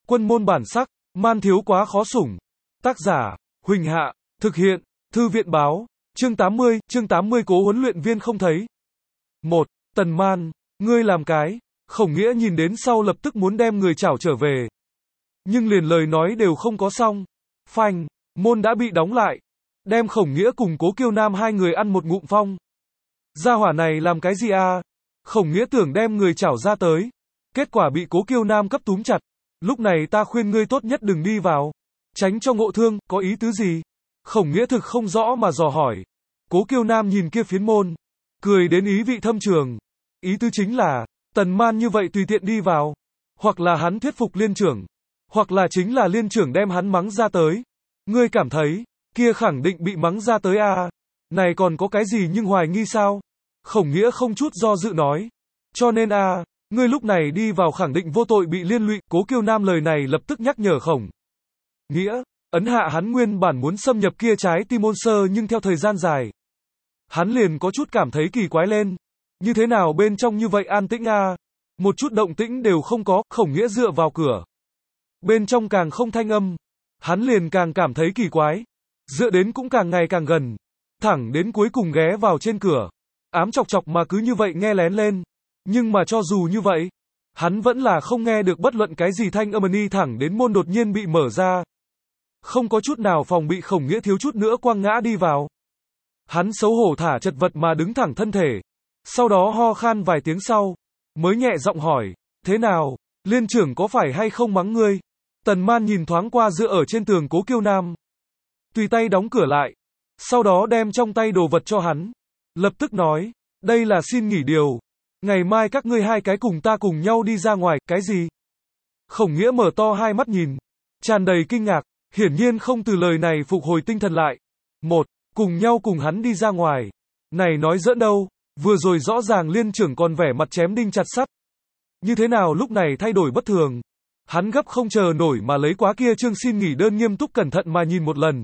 Quân môn bản sắc, man thiếu quá khó sủng. Tác giả, Huỳnh Hạ, thực hiện, Thư viện báo, chương 80 Cố huấn luyện viên không thấy. 1. Tần Man, ngươi làm cái. Khổng Nghĩa nhìn đến sau lập tức muốn đem người chảo trở về. Nhưng liền lời nói đều không có xong. Phanh, môn đã bị đóng lại. Đem Khổng Nghĩa cùng Cố Kiêu Nam hai người ăn một ngụm phong. Gia hỏa này làm cái gì à? Khổng Nghĩa tưởng đem người chảo ra tới. Kết quả bị Cố Kiêu Nam cấp túm chặt. Lúc này ta khuyên ngươi tốt nhất đừng đi vào. Tránh cho ngộ thương, có ý tứ gì? Khổng Nghĩa thực không rõ mà dò hỏi. Cố Kiêu Nam nhìn kia phiến môn. Cười đến ý vị thâm trường. Ý tứ chính là, Tần Man như vậy tùy tiện đi vào. Hoặc là hắn thuyết phục liên trưởng. Hoặc là chính là liên trưởng đem hắn mắng ra tới. Ngươi cảm thấy, kia khẳng định bị mắng ra tới à? Này còn có cái gì nhưng hoài nghi sao? Khổng Nghĩa không chút do dự nói. Cho nên à, ngươi lúc này đi vào khẳng định vô tội bị liên lụy. Cố Kiêu Nam lời này lập tức nhắc nhở Khổng Nghĩa, ấn hạ hắn nguyên bản muốn xâm nhập kia trái tim môn sơ, nhưng theo thời gian dài, hắn liền có chút cảm thấy kỳ quái lên. Như thế nào bên trong như vậy an tĩnh à? Một chút động tĩnh đều không có. Khổng Nghĩa dựa vào cửa. Bên trong càng không thanh âm. Hắn liền càng cảm thấy kỳ quái. Dựa đến cũng càng ngày càng gần. Thẳng đến cuối cùng ghé vào trên cửa. Ám chọc chọc mà cứ như vậy nghe lén lên. Nhưng mà cho dù như vậy, hắn vẫn là không nghe được bất luận cái gì thanh âm. Ni thẳng đến môn đột nhiên bị mở ra. Không có chút nào phòng bị, Khổng Nghĩa thiếu chút nữa quăng ngã đi vào. Hắn xấu hổ thả chật vật mà đứng thẳng thân thể. Sau đó ho khan vài tiếng sau, mới nhẹ giọng hỏi, thế nào, liên trưởng có phải hay không mắng ngươi? Tần Man nhìn thoáng qua dựa ở trên tường Cố Kiêu Nam. Tùy tay đóng cửa lại. Sau đó đem trong tay đồ vật cho hắn. Lập tức nói, đây là xin nghỉ điều. Ngày mai các ngươi hai cái cùng ta cùng nhau đi ra ngoài. Cái gì? Khổng Nghĩa mở to hai mắt nhìn, tràn đầy kinh ngạc, hiển nhiên không từ lời này phục hồi tinh thần lại. Một, cùng nhau cùng hắn đi ra ngoài. Này nói giỡn đâu, vừa rồi rõ ràng liên trưởng còn vẻ mặt chém đinh chặt sắt. Như thế nào lúc này thay đổi bất thường? Hắn gấp không chờ nổi mà lấy quá kia chương xin nghỉ đơn nghiêm túc cẩn thận mà nhìn một lần.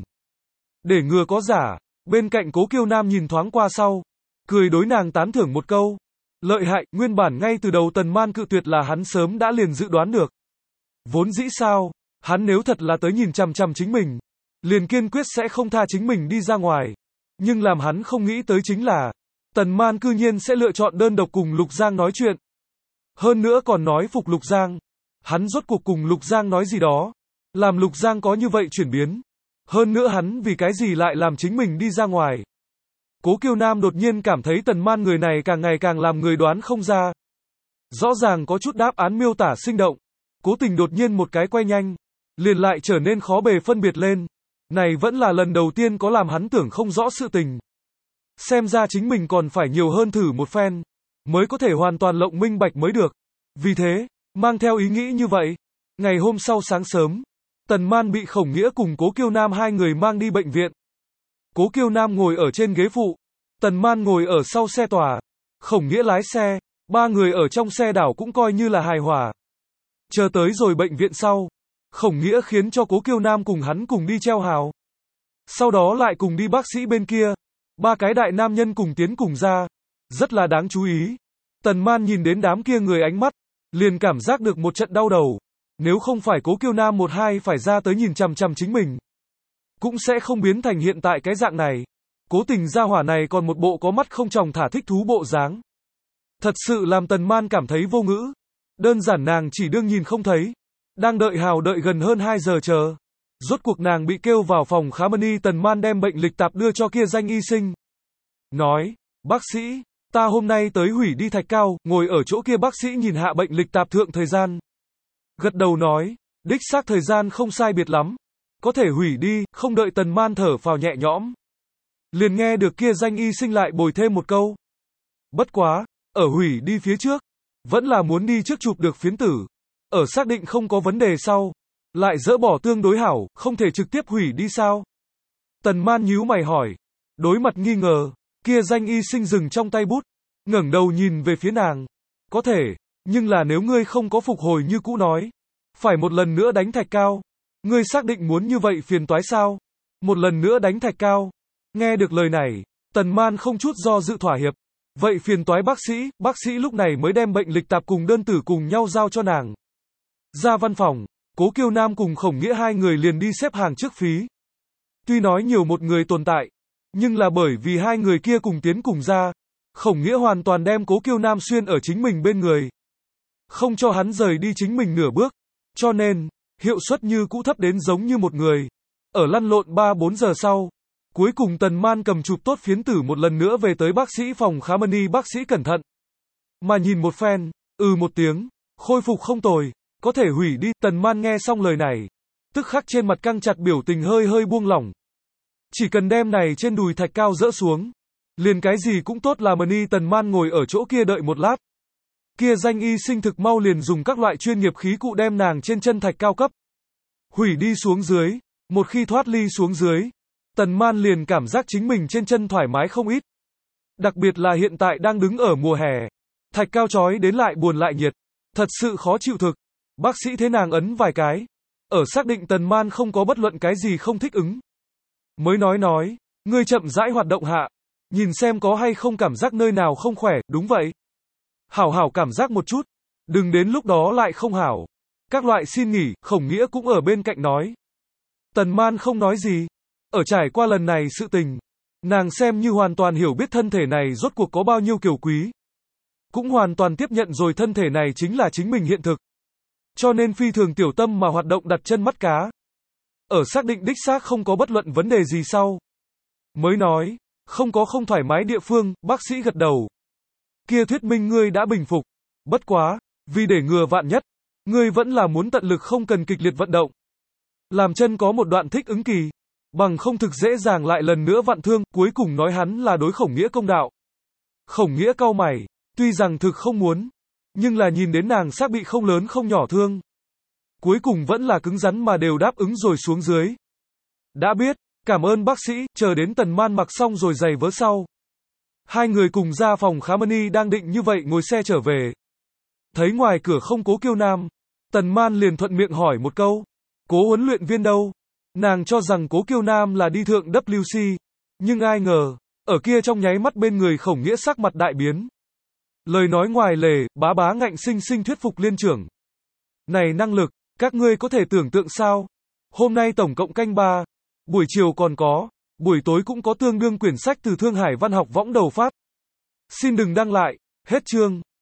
Để ngừa có giả, bên cạnh Cố Kiêu Nam nhìn thoáng qua sau, cười đối nàng tán thưởng một câu. Lợi hại, nguyên bản ngay từ đầu Tần Man cự tuyệt là hắn sớm đã liền dự đoán được. Vốn dĩ sao, hắn nếu thật là tới nhìn chằm chằm chính mình, liền kiên quyết sẽ không tha chính mình đi ra ngoài. Nhưng làm hắn không nghĩ tới chính là, Tần Man cư nhiên sẽ lựa chọn đơn độc cùng Lục Giang nói chuyện. Hơn nữa còn nói phục Lục Giang. Hắn rốt cuộc cùng Lục Giang nói gì đó, làm Lục Giang có như vậy chuyển biến. Hơn nữa hắn vì cái gì lại làm chính mình đi ra ngoài. Cố Kiêu Nam đột nhiên cảm thấy Tần Man người này càng ngày càng làm người đoán không ra. Rõ ràng có chút đáp án miêu tả sinh động. Cố Tình đột nhiên một cái quay nhanh, liền lại trở nên khó bề phân biệt lên. Này vẫn là lần đầu tiên có làm hắn tưởng không rõ sự tình. Xem ra chính mình còn phải nhiều hơn thử một phen, mới có thể hoàn toàn lộng minh bạch mới được. Vì thế, mang theo ý nghĩ như vậy, ngày hôm sau sáng sớm, Tần Man bị Khổng Nghĩa cùng Cố Kiêu Nam hai người mang đi bệnh viện. Cố Kiêu Nam ngồi ở trên ghế phụ, Tần Man ngồi ở sau xe tòa, Khổng Nghĩa lái xe, ba người ở trong xe đảo cũng coi như là hài hòa. Chờ tới rồi bệnh viện sau, Khổng Nghĩa khiến cho Cố Kiêu Nam cùng hắn cùng đi treo hào. Sau đó lại cùng đi bác sĩ bên kia, ba cái đại nam nhân cùng tiến cùng ra, rất là đáng chú ý. Tần Man nhìn đến đám kia người ánh mắt, liền cảm giác được một trận đau đầu. Nếu không phải Cố Kiêu Nam một hai phải ra tới nhìn chằm chằm chính mình, cũng sẽ không biến thành hiện tại cái dạng này. Cố Tình gia hỏa này còn một bộ có mắt không tròng thả thích thú bộ dáng. Thật sự làm Tần Man cảm thấy vô ngữ. Đơn giản nàng chỉ đương nhìn không thấy. Đang đợi hào đợi gần hơn 2 giờ chờ. Rốt cuộc nàng bị kêu vào phòng khám. Tần Man đem bệnh lịch tạp đưa cho kia danh y sinh. Nói, bác sĩ, ta hôm nay tới hủy đi Thạch Cao. Ngồi ở chỗ kia bác sĩ nhìn hạ bệnh lịch tạp thượng thời gian. Gật đầu nói, đích xác thời gian không sai biệt lắm. Có thể hủy đi. Không đợi Tần Man thở phào nhẹ nhõm, liền nghe được kia danh y sinh lại bồi thêm một câu. Bất quá, ở hủy đi phía trước, vẫn là muốn đi trước chụp được phiến tử. Ở xác định không có vấn đề sau, lại dỡ bỏ tương đối hảo, không thể trực tiếp hủy đi sao? Tần Man nhíu mày hỏi. Đối mặt nghi ngờ, kia danh y sinh dừng trong tay bút, ngẩng đầu nhìn về phía nàng. Có thể, nhưng là nếu ngươi không có phục hồi như cũ nói, phải một lần nữa đánh Thạch Cao. Ngươi xác định muốn như vậy phiền toái sao? Một lần nữa đánh Thạch Cao. Nghe được lời này, Tần Man không chút do dự thỏa hiệp. Vậy phiền toái bác sĩ lúc này mới đem bệnh lịch tạp cùng đơn tử cùng nhau giao cho nàng. Ra văn phòng, Cố Kiêu Nam cùng Khổng Nghĩa hai người liền đi xếp hàng trước phí. Tuy nói nhiều một người tồn tại, nhưng là bởi vì hai người kia cùng tiến cùng ra, Khổng Nghĩa hoàn toàn đem Cố Kiêu Nam xuyên ở chính mình bên người, không cho hắn rời đi chính mình nửa bước, cho nên, hiệu suất như cũ thấp đến giống như một người. Ở lăn lộn 3-4 giờ sau, cuối cùng Tần Man cầm chụp tốt phiến tử một lần nữa về tới bác sĩ phòng khám Mani. Bác sĩ cẩn thận mà nhìn một phen, một tiếng, khôi phục không tồi, có thể hủy đi. Tần Man nghe xong lời này, tức khắc trên mặt căng chặt, biểu tình hơi hơi buông lỏng. Chỉ cần đem này trên đùi thạch cao dỡ xuống, liền cái gì cũng tốt là Mani. Tần Man ngồi ở chỗ kia đợi một lát. Kia danh y sinh thực mau liền dùng các loại chuyên nghiệp khí cụ đem nàng trên chân thạch cao cấp hủy đi xuống dưới. Một khi thoát ly xuống dưới, Tần Man liền cảm giác chính mình trên chân thoải mái không ít. Đặc biệt là hiện tại đang đứng ở mùa hè, thạch cao chói đến lại buồn lại nhiệt, thật sự khó chịu thực. Bác sĩ thế nàng ấn vài cái, ở xác định Tần Man không có bất luận cái gì không thích ứng, mới nói, ngươi chậm rãi hoạt động hạ, nhìn xem có hay không cảm giác nơi nào không khỏe. Đúng vậy, hảo hảo cảm giác một chút, đừng đến lúc đó lại không hảo. Các loại xin nghỉ. Khổng Nghĩa cũng ở bên cạnh nói. Tần Man không nói gì. Ở trải qua lần này sự tình, nàng xem như hoàn toàn hiểu biết thân thể này rốt cuộc có bao nhiêu kiều quý, cũng hoàn toàn tiếp nhận rồi thân thể này chính là chính mình hiện thực, cho nên phi thường tiểu tâm mà hoạt động đặt chân mắt cá. Ở xác định đích xác không có bất luận vấn đề gì sau, mới nói, không có không thoải mái địa phương. Bác sĩ gật đầu. Kia thuyết minh ngươi đã bình phục. Bất quá, vì để ngừa vạn nhất, ngươi vẫn là muốn tận lực không cần kịch liệt vận động, làm chân có một đoạn thích ứng kỳ, bằng không thực dễ dàng lại lần nữa vặn thương. Cuối cùng nói hắn là đối Khổng Nghĩa công đạo. Khổng Nghĩa cau mày, tuy rằng thực không muốn, nhưng là nhìn đến nàng xác bị không lớn không nhỏ thương, cuối cùng vẫn là cứng rắn mà đều đáp ứng rồi xuống dưới. Đã biết, cảm ơn bác sĩ. Chờ đến Tần Man mặc xong rồi giày vớ sau, hai người cùng ra phòng khám Mani. Đang định như vậy ngồi xe trở về, thấy ngoài cửa không Cố Kiêu Nam, Tần Man liền thuận miệng hỏi một câu, Cố huấn luyện viên đâu? Nàng cho rằng Cố Kiêu Nam là đi thượng WC, nhưng ai ngờ, ở kia trong nháy mắt bên người Khổng Nghĩa sắc mặt đại biến. Lời nói ngoài lề, bá bá ngạnh sinh sinh thuyết phục liên trưởng. Này năng lực, các ngươi có thể tưởng tượng sao? Hôm nay tổng cộng canh 3, buổi chiều còn có, buổi tối cũng có tương đương quyển sách từ Thương Hải Văn học võng đầu phát. Xin đừng đăng lại, hết chương.